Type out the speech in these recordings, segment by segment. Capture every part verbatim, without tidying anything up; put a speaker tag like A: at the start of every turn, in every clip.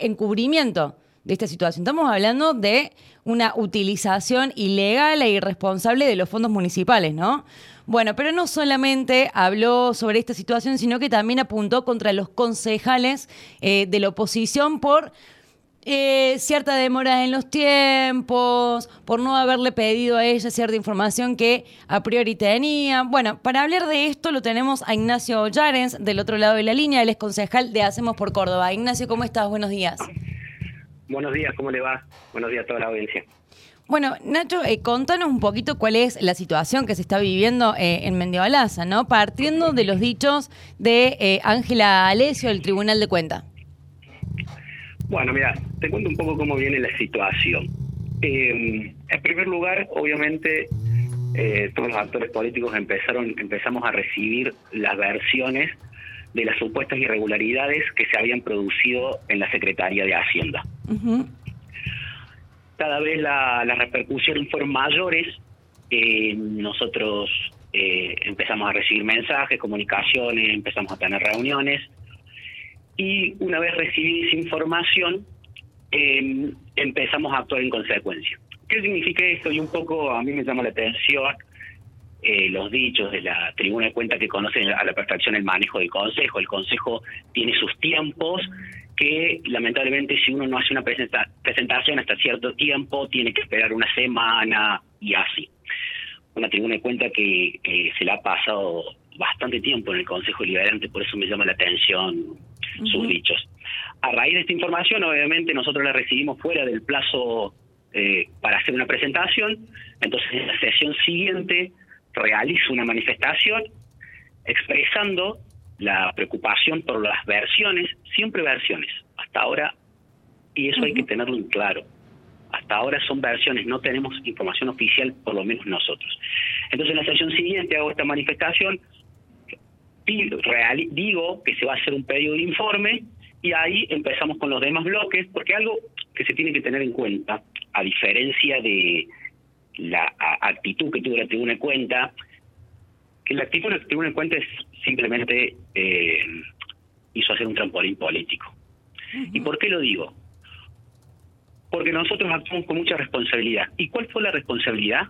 A: encubrimiento de esta situación. Estamos hablando de una utilización ilegal e irresponsable de los fondos municipales, ¿no? Bueno, pero no solamente habló sobre esta situación, sino que también apuntó contra los concejales eh, de la oposición por eh, cierta demora en los tiempos, por no haberle pedido a ella cierta información que a priori tenía. Bueno, para hablar de esto lo tenemos a Ignacio Yarens, del otro lado de la línea. Él es concejal de Hacemos por Córdoba. Ignacio, ¿cómo estás? Buenos días.
B: Buenos días, ¿cómo le va? Buenos días a toda la audiencia.
A: Bueno, Nacho, eh, contanos un poquito cuál es la situación que se está viviendo eh, en Mendiolaza, ¿no? Partiendo de los dichos de eh, Ángela Alesio del Tribunal de Cuentas.
B: Bueno, mira, te cuento un poco cómo viene la situación. Eh, en primer lugar, obviamente, eh, todos los actores políticos empezaron, empezamos a recibir las versiones de las supuestas irregularidades que se habían producido en la Secretaría de Hacienda. Uh-huh. Cada vez la, las repercusiones fueron mayores. Eh, nosotros eh, empezamos a recibir mensajes, comunicaciones, empezamos a tener reuniones. Y una vez recibida esa información, eh, empezamos a actuar en consecuencia. ¿Qué significa esto? Y un poco a mí me llama la atención eh, los dichos de la Tribuna de Cuentas que conocen a la perfección el manejo del Consejo. El Consejo tiene sus tiempos, que lamentablemente si uno no hace una presenta- presentación hasta cierto tiempo, tiene que esperar una semana y así. Una Tribuna de Cuentas que eh, se la ha pasado bastante tiempo en el Consejo Deliberante, por eso me llama la atención uh-huh. sus dichos. A raíz de esta información, obviamente, nosotros la recibimos fuera del plazo eh, para hacer una presentación. Entonces, en la sesión siguiente realizo una manifestación expresando la preocupación por las versiones, siempre versiones, hasta ahora, y eso uh-huh. hay que tenerlo en claro. Hasta ahora son versiones, no tenemos información oficial, por lo menos nosotros. Entonces, en la sesión siguiente hago esta manifestación, real, digo que se va a hacer un pedido de informe, y ahí empezamos con los demás bloques, porque algo que se tiene que tener en cuenta, a diferencia de la a, actitud que tuvo la Tribuna de Cuentas, que la actitud de la Tribuna de Cuentas simplemente eh, hizo hacer un trampolín político. Uh-huh. ¿Y por qué lo digo? Porque nosotros actuamos con mucha responsabilidad. ¿Y cuál fue la responsabilidad?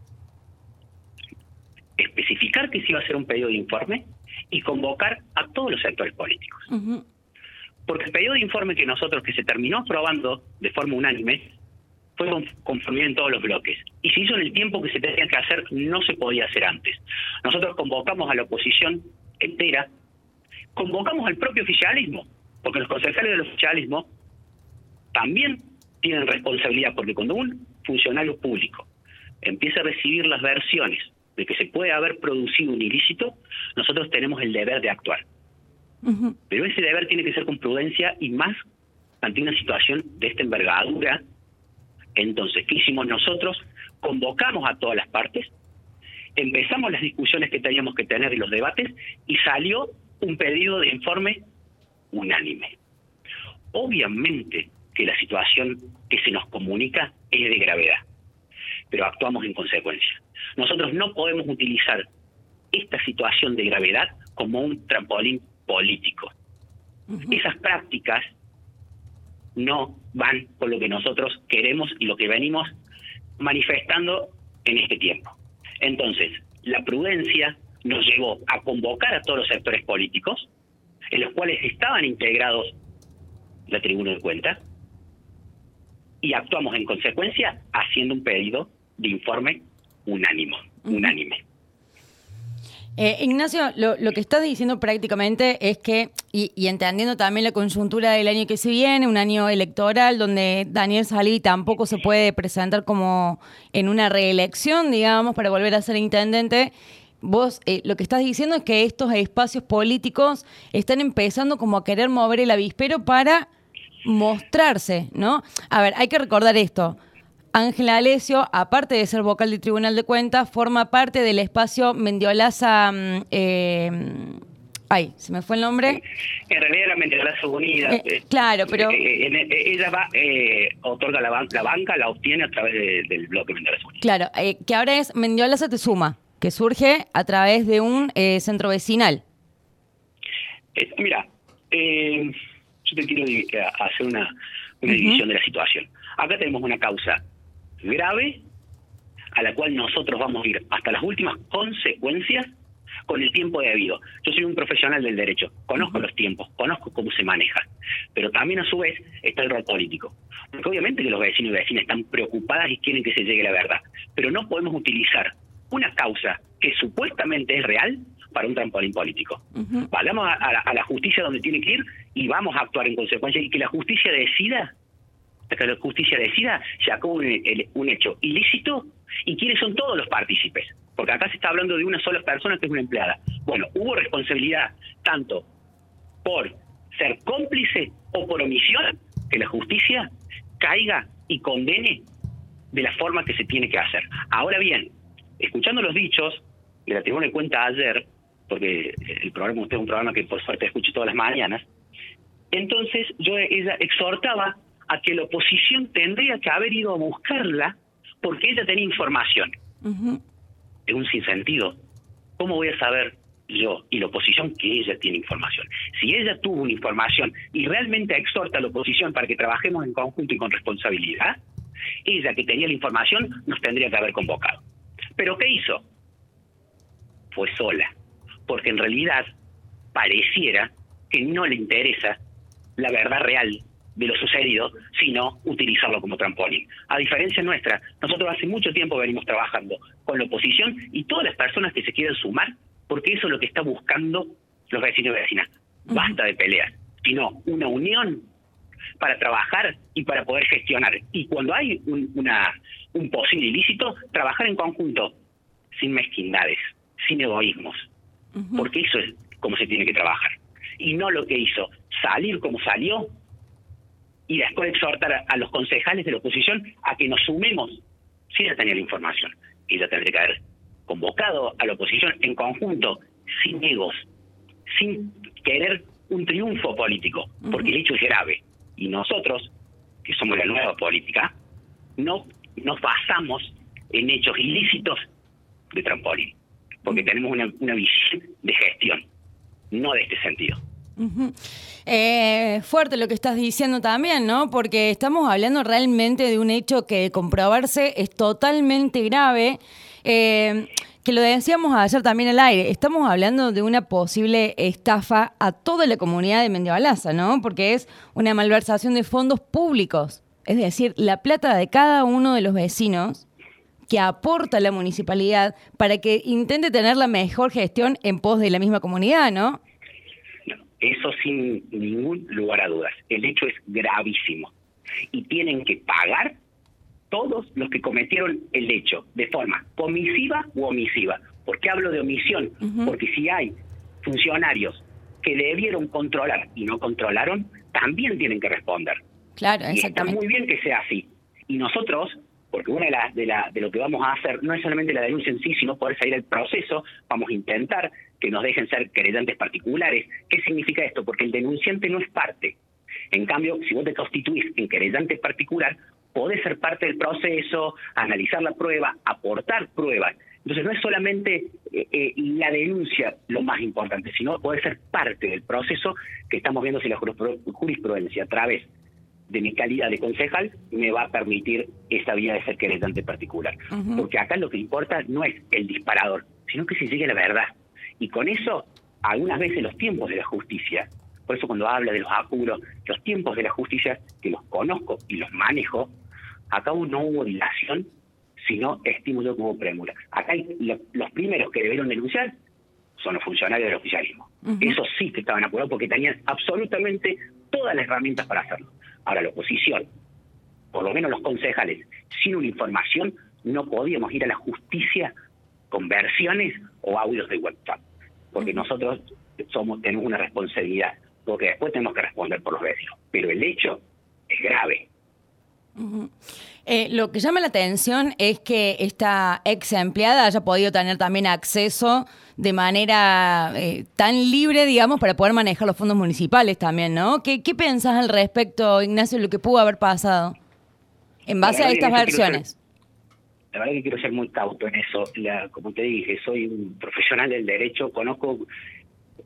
B: Especificar que se iba a hacer un pedido de informe y convocar a todos los sectores políticos. Uh-huh. Porque el pedido de informe que nosotros, que se terminó aprobando de forma unánime, fue con conformidad en todos los bloques. Y se hizo en el tiempo que se tenía que hacer, no se podía hacer antes. Nosotros convocamos a la oposición entera, convocamos al propio oficialismo, porque los concejales del oficialismo también tienen responsabilidad, porque cuando un funcionario público empieza a recibir las versiones de que se puede haber producido un ilícito, nosotros tenemos el deber de actuar. Uh-huh. Pero ese deber tiene que ser con prudencia y más ante una situación de esta envergadura. Entonces, ¿qué hicimos nosotros? Convocamos a todas las partes, empezamos las discusiones que teníamos que tener y los debates, y salió un pedido de informe unánime. Obviamente que la situación que se nos comunica es de gravedad, pero actuamos en consecuencia. Nosotros no podemos utilizar esta situación de gravedad como un trampolín político. Uh-huh. Esas prácticas no van con lo que nosotros queremos y lo que venimos manifestando en este tiempo. Entonces, la prudencia nos llevó a convocar a todos los sectores políticos, en los cuales estaban integrados la Tribuna de Cuentas, y actuamos en consecuencia haciendo un pedido de informe unánime. Uh-huh. unánime.
A: Eh, Ignacio, lo, lo que estás diciendo prácticamente es que, y, y entendiendo también la coyuntura del año que se viene, un año electoral donde Daniel Salivi tampoco se puede presentar como en una reelección, digamos, para volver a ser intendente, vos eh, lo que estás diciendo es que estos espacios políticos están empezando como a querer mover el avispero para mostrarse, ¿no? A ver, hay que recordar esto. Ángela Alesio, aparte de ser vocal del Tribunal de Cuentas, forma parte del espacio Mendiolaza... Eh, ay, se me fue el nombre.
B: En realidad era Mendiolaza Unida.
A: Eh, claro, pero...
B: Eh, eh, ella va, eh, otorga la, ban- la banca, la obtiene a través de, del bloque Mendiolaza Unida.
A: Claro, eh, que ahora es Mendiolaza Te Suma, que surge a través de un eh, centro vecinal.
B: Eh, mira, eh, yo te quiero hacer una, una división uh-huh. de la situación. Acá tenemos una causa grave a la cual nosotros vamos a ir hasta las últimas consecuencias con el tiempo debido. Yo soy un profesional del derecho, conozco uh-huh. los tiempos, conozco cómo se maneja, pero también a su vez está el rol político. Porque obviamente que los vecinos y vecinas están preocupadas y quieren que se llegue la verdad, pero no podemos utilizar una causa que supuestamente es real para un trampolín político. Uh-huh. Vayamos a, a, la, a la justicia donde tiene que ir y vamos a actuar en consecuencia y que la justicia decida, que la justicia decida si acabó un, el, un hecho ilícito y quiénes son todos los partícipes. Porque acá se está hablando de una sola persona que es una empleada. Bueno, hubo responsabilidad tanto por ser cómplice o por omisión, que la justicia caiga y condene de la forma que se tiene que hacer. Ahora bien, escuchando los dichos, y la tengo en cuenta ayer, porque el programa usted es un programa que por suerte escucho todas las mañanas, entonces yo ella exhortaba a que la oposición tendría que haber ido a buscarla porque ella tenía información. Uh-huh. Es un sinsentido. ¿Cómo voy a saber yo y la oposición que ella tiene información? Si ella tuvo una información y realmente exhorta a la oposición para que trabajemos en conjunto y con responsabilidad, ella que tenía la información nos tendría que haber convocado. ¿Pero qué hizo? Fue sola, porque en realidad pareciera que no le interesa la verdad real de lo sucedido, sino utilizarlo como trampolín. A diferencia nuestra, nosotros hace mucho tiempo venimos trabajando con la oposición y todas las personas que se quieran sumar, porque eso es lo que está buscando los vecinos y vecinas. Basta de peleas, sino una unión para trabajar y para poder gestionar. Y cuando hay un, una, un posible ilícito, trabajar en conjunto, sin mezquindades, sin egoísmos, uh-huh. porque eso es como se tiene que trabajar. Y no lo que hizo, salir como salió, y después exhortar a, a los concejales de la oposición a que nos sumemos. Si ella tenía la información, ella tendría que haber convocado a la oposición en conjunto, sin egos, sin querer un triunfo político, uh-huh. porque el hecho es grave. Y nosotros, que somos la nueva política, no nos basamos en hechos ilícitos de trampolín, porque uh-huh. tenemos una, una visión de gestión, no de este sentido.
A: Uh-huh. Eh, fuerte lo que estás diciendo también, ¿no? Porque estamos hablando realmente de un hecho que de comprobarse es totalmente grave, eh, que lo decíamos ayer también al aire. Estamos hablando de una posible estafa a toda la comunidad de Mendiolaza, ¿no? Porque es una malversación de fondos públicos, es decir, la plata de cada uno de los vecinos que aporta la municipalidad para que intente tener la mejor gestión en pos de la misma comunidad, ¿no?
B: Eso sin ningún lugar a dudas. El hecho es gravísimo. Y tienen que pagar todos los que cometieron el hecho, de forma comisiva u omisiva. ¿Por qué hablo de omisión? Uh-huh. Porque si hay funcionarios que debieron controlar y no controlaron, también tienen que responder.
A: Claro,
B: exactamente. Y está muy bien que sea así. Y nosotros, porque una de, la, de, la, de lo que vamos a hacer no es solamente la denuncia en sí, sino poder salir al proceso, vamos a intentar que nos dejen ser querellantes particulares. ¿Qué significa esto? Porque el denunciante no es parte. En cambio, si vos te constituís en querellante particular, podés ser parte del proceso, analizar la prueba, aportar pruebas. Entonces no es solamente eh, eh, la denuncia lo más importante, sino poder ser parte del proceso que estamos viendo si la jurisprudencia a través de mi calidad de concejal me va a permitir esa vía de ser querellante particular. Uh-huh. Porque acá lo que importa no es el disparador, sino que se llegue a la verdad. Y con eso, algunas veces los tiempos de la justicia, por eso cuando habla de los apuros, los tiempos de la justicia, que los conozco y los manejo, acá no hubo dilación, sino estimo yo como premura. Acá hay, lo, los primeros que debieron denunciar son los funcionarios del oficialismo. Uh-huh. Esos sí que estaban apurados porque tenían absolutamente todas las herramientas para hacerlo. Ahora, la oposición, por lo menos los concejales, sin una información, no podíamos ir a la justicia con versiones o audios de WhatsApp. Porque nosotros somos tenemos una responsabilidad, porque después tenemos que responder por los vecinos. Pero el hecho es grave.
A: Uh-huh. Eh, lo que llama la atención es que esta ex empleada haya podido tener también acceso de manera eh, tan libre, digamos, para poder manejar los fondos municipales también, ¿no? ¿Qué, qué pensás al respecto, Ignacio, de lo que pudo haber pasado en base a estas versiones?
B: Ser, la verdad que quiero ser muy cauto en eso. La, como te dije, soy un profesional del derecho, conozco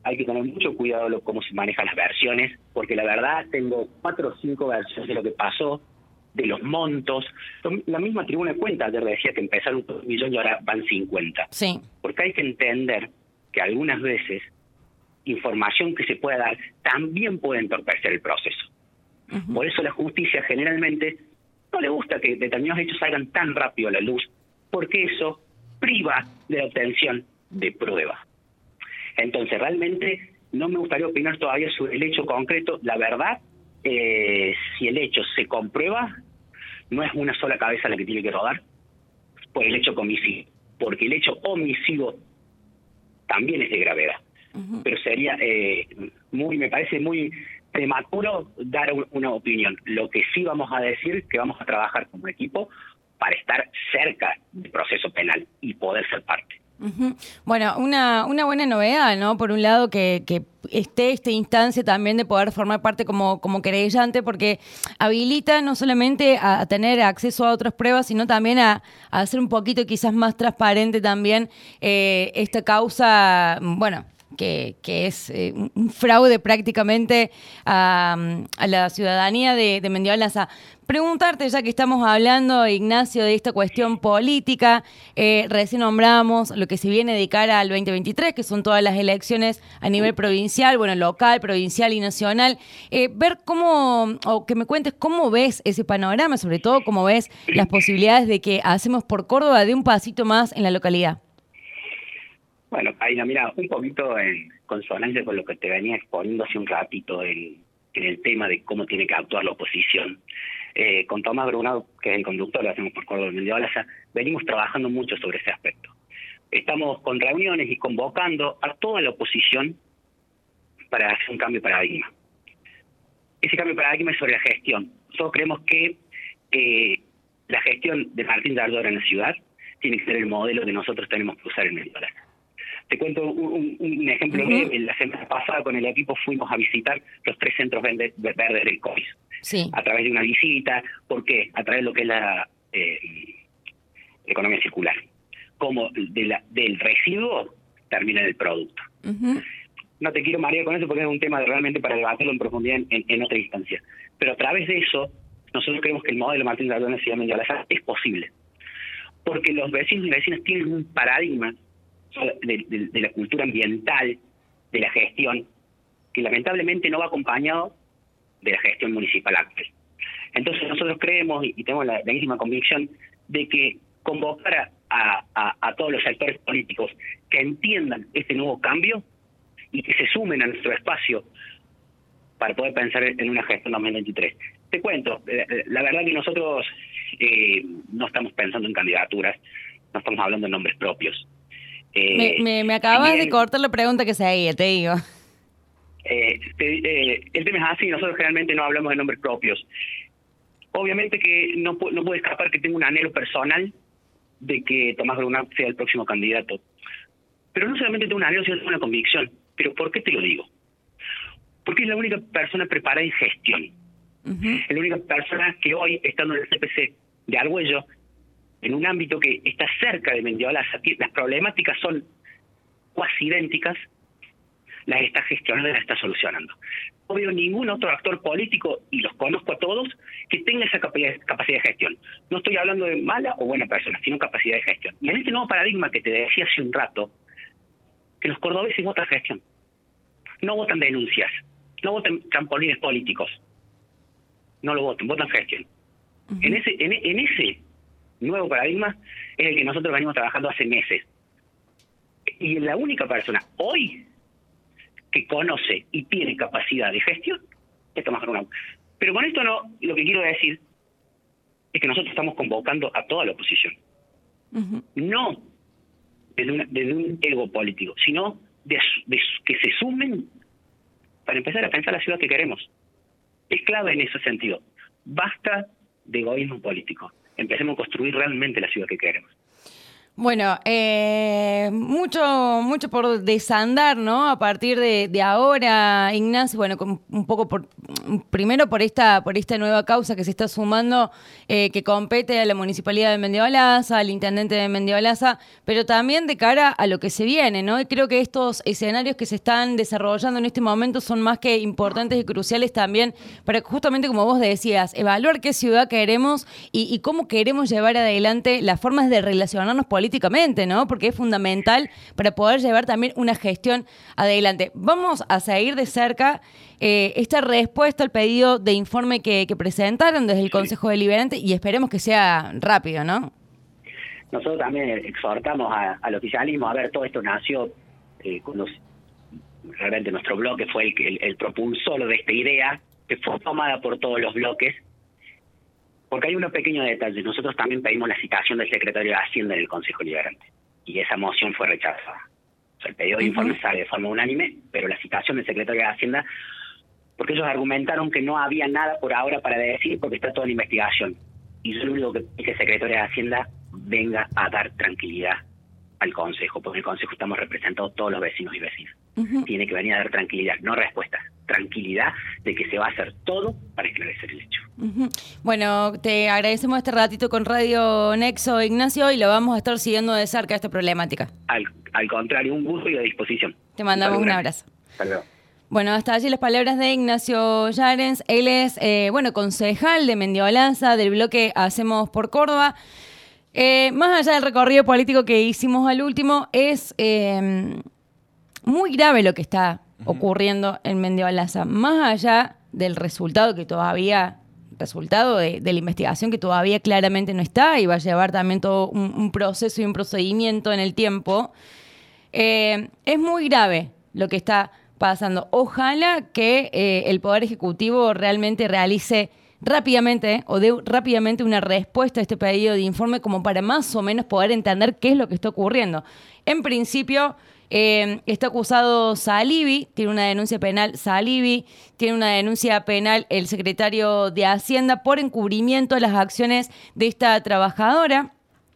B: hay que tener mucho cuidado de cómo se manejan las versiones, porque la verdad tengo cuatro o cinco versiones de lo que pasó, de los montos. La misma Tribuna de Cuentas ayer decía que empezaron un millón y ahora van cincuenta.
A: Sí.
B: Porque hay que entender que algunas veces información que se pueda dar también puede entorpecer el proceso. Uh-huh. Por eso la justicia generalmente no le gusta que determinados hechos salgan tan rápido a la luz, porque eso priva de la obtención de pruebas. Entonces, realmente no me gustaría opinar todavía sobre el hecho concreto. La verdad, eh, si el hecho se comprueba, no es una sola cabeza la que tiene que rodar por el hecho homicidio, porque el hecho homicidio también es de gravedad. Uh-huh. Pero sería eh, muy, me parece muy prematuro dar un, una opinión. Lo que sí vamos a decir es que vamos a trabajar como equipo para estar cerca del proceso penal y poder ser parte.
A: Uh-huh. Bueno, una, una buena novedad, ¿no? Por un lado, que, que esté esta instancia también de poder formar parte como, como querellante, porque habilita no solamente a, a tener acceso a otras pruebas, sino también a, a hacer un poquito quizás más transparente también eh, esta causa, bueno, que, que es eh, un fraude prácticamente a, a la ciudadanía de, de Mendiolaza. Preguntarte, ya que estamos hablando, Ignacio, de esta cuestión política, eh, recién nombramos lo que se viene de cara al veinte veintitrés, que son todas las elecciones a nivel provincial, bueno, local, provincial y nacional. Eh, ver cómo, o que me cuentes cómo ves ese panorama, sobre todo cómo ves las posibilidades de que Hacemos por Córdoba dé un pasito más en la localidad.
B: Bueno, Aina, mira, un poquito en consonancia con lo que te venía exponiendo hace un ratito en, en el tema de cómo tiene que actuar la oposición. Eh, con Tomás Brunado, que es el conductor, lo Hacemos por Córdoba de Mendiolaza, venimos trabajando mucho sobre ese aspecto. Estamos con reuniones y convocando a toda la oposición para hacer un cambio de paradigma. Ese cambio de paradigma es sobre la gestión. Nosotros creemos que eh, la gestión de Martín Dardora en la ciudad tiene que ser el modelo que nosotros tenemos que usar en Mendiolaza. Te cuento un, un, un ejemplo. Uh-huh. de, la semana pasada con el equipo fuimos a visitar los tres centros verdes del COIS.
A: Sí.
B: A través de una visita. ¿Por qué? A través de lo que es la eh, economía circular. Como de la, del residuo termina en el producto. Uh-huh. No te quiero marear con eso porque es un tema de realmente para debatirlo en profundidad en, en, en otra instancia. Pero a través de eso, nosotros creemos que el modelo Martín Dardora en la ciudad de Mendiolaza es posible. Porque los vecinos y vecinas tienen un paradigma De, de, de la cultura ambiental, de la gestión, que lamentablemente no va acompañado de la gestión municipal actual. Entonces nosotros creemos y tenemos la, la misma convicción de que convocar a, a, a todos los sectores políticos que entiendan este nuevo cambio y que se sumen a nuestro espacio para poder pensar en una gestión dos mil veintitrés. Te cuento, la, la verdad que nosotros eh, no estamos pensando en candidaturas, no estamos hablando de nombres propios.
A: Eh, me, me, me acabas bien, de cortar la pregunta que seguía, te digo.
B: Eh, te, eh, el tema es así, nosotros generalmente no hablamos de nombres propios. Obviamente que no, no puede escapar que tengo un anhelo personal de que Tomás Brunado sea el próximo candidato. Pero no solamente tengo un anhelo, sino tengo una convicción. ¿Pero por qué te lo digo? Porque es la única persona preparada en gestión. Uh-huh. Es la única persona que hoy, estando en el C P C de Argüello, en un ámbito que está cerca de Mendiolaza, las problemáticas son cuasi idénticas, las está gestionando y las está solucionando. No veo ningún otro actor político, y los conozco a todos, que tenga esa capacidad, capacidad de gestión. No estoy hablando de mala o buena persona, sino capacidad de gestión. Y en este nuevo paradigma que te decía hace un rato, que los cordobeses votan gestión. No votan denuncias, no votan trampolines políticos. No lo votan, votan gestión. Uh-huh. En ese, en, en ese nuevo paradigma es el que nosotros venimos trabajando hace meses. Y la única persona hoy que conoce y tiene capacidad de gestión es Tomás Brunado. Pero con esto no, lo que quiero decir es que nosotros estamos convocando a toda la oposición. Uh-huh. No desde, una, desde un ego político, sino de, de que se sumen para empezar a pensar la ciudad que queremos. Es clave en ese sentido. Basta de egoísmo político. Empecemos a construir realmente la ciudad que queremos.
A: Bueno, eh, mucho, mucho por desandar, ¿no? A partir de, de ahora, Ignacio, bueno, con, un poco por, primero por esta, por esta nueva causa que se está sumando, eh, que compete a la Municipalidad de Mendiolaza, al Intendente de Mendiolaza, pero también de cara a lo que se viene, ¿no? Y creo que estos escenarios que se están desarrollando en este momento son más que importantes y cruciales también para justamente, como vos decías, evaluar qué ciudad queremos y, y cómo queremos llevar adelante las formas de relacionarnos políticamente. políticamente, ¿no? Porque es fundamental para poder llevar también una gestión adelante. Vamos a seguir de cerca eh, esta respuesta al pedido de informe que, que presentaron desde el Consejo Deliberante y esperemos que sea rápido, ¿no?
B: Nosotros también exhortamos a, al oficialismo, a ver, todo esto nació eh, cuando realmente nuestro bloque fue el, el, el propulsor de esta idea, que fue tomada por todos los bloques. Porque hay unos pequeños detalles. Nosotros también pedimos la citación del secretario de Hacienda en el Consejo Liberante. Y esa moción fue rechazada. O sea, el pedido de informe sale de forma unánime, pero la citación del secretario de Hacienda, porque ellos argumentaron que no había nada por ahora para decir, porque está toda la investigación. Y yo lo único que pido es que el secretario de Hacienda venga a dar tranquilidad al Consejo, porque en el Consejo estamos representados todos los vecinos y vecinas. Uh-huh. Tiene que venir a dar tranquilidad, no respuestas. Tranquilidad de que se va a hacer todo para esclarecer el hecho.
A: Uh-huh. Bueno, te agradecemos este ratito con Radio Nexo, Ignacio, y lo vamos a estar siguiendo de cerca esta problemática.
B: Al, al contrario, un gusto y a disposición.
A: Te mandamos un, un abrazo.
B: Hasta luego.
A: Bueno, hasta allí las palabras de Ignacio Yarens. Él es, eh, bueno, concejal de Mendiolaza, del bloque Hacemos por Córdoba. Eh, más allá del recorrido político que hicimos al último, es eh, muy grave lo que está ocurriendo en Mendiolaza, más allá del resultado que todavía, resultado de, de la investigación que todavía claramente no está y va a llevar también todo un, un proceso y un procedimiento en el tiempo, eh, es muy grave lo que está pasando. Ojalá que eh, el Poder Ejecutivo realmente realice rápidamente o dé rápidamente una respuesta a este pedido de informe como para más o menos poder entender qué es lo que está ocurriendo. En principio, Eh, está acusado Salivi, tiene una denuncia penal Salivi, tiene una denuncia penal el secretario de Hacienda por encubrimiento de las acciones de esta trabajadora.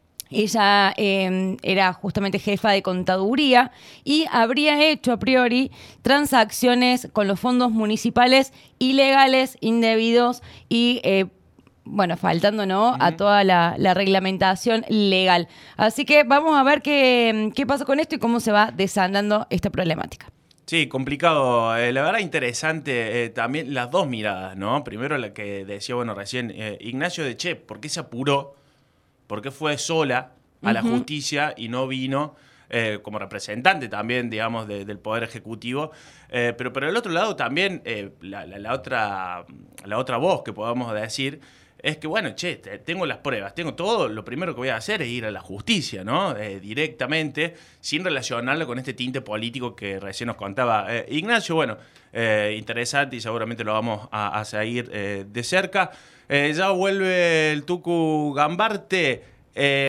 A: Ella eh, era justamente jefa de contaduría y habría hecho a priori transacciones con los fondos municipales ilegales, indebidos y eh, bueno, faltando, ¿no?, uh-huh. a toda la, la reglamentación legal. Así que vamos a ver qué, qué pasa con esto y cómo se va desandando esta problemática.
C: Sí, complicado. Eh, la verdad interesante eh, también las dos miradas, ¿no? Primero la que decía, bueno, recién eh, Ignacio de Che, ¿por qué se apuró? ¿Por qué fue sola a uh-huh. la justicia y no vino eh, como representante también, digamos, de, del Poder Ejecutivo? Eh, pero por el otro lado también eh, la, la, la, otra, la otra voz que podamos decir es que, bueno, che, tengo las pruebas, tengo todo, lo primero que voy a hacer es ir a la justicia, ¿no? Eh, directamente, sin relacionarlo con este tinte político que recién nos contaba eh, Ignacio. Bueno, eh, interesante y seguramente lo vamos a, a seguir eh, de cerca. Eh, ya vuelve el Tucu Gambarte. Eh,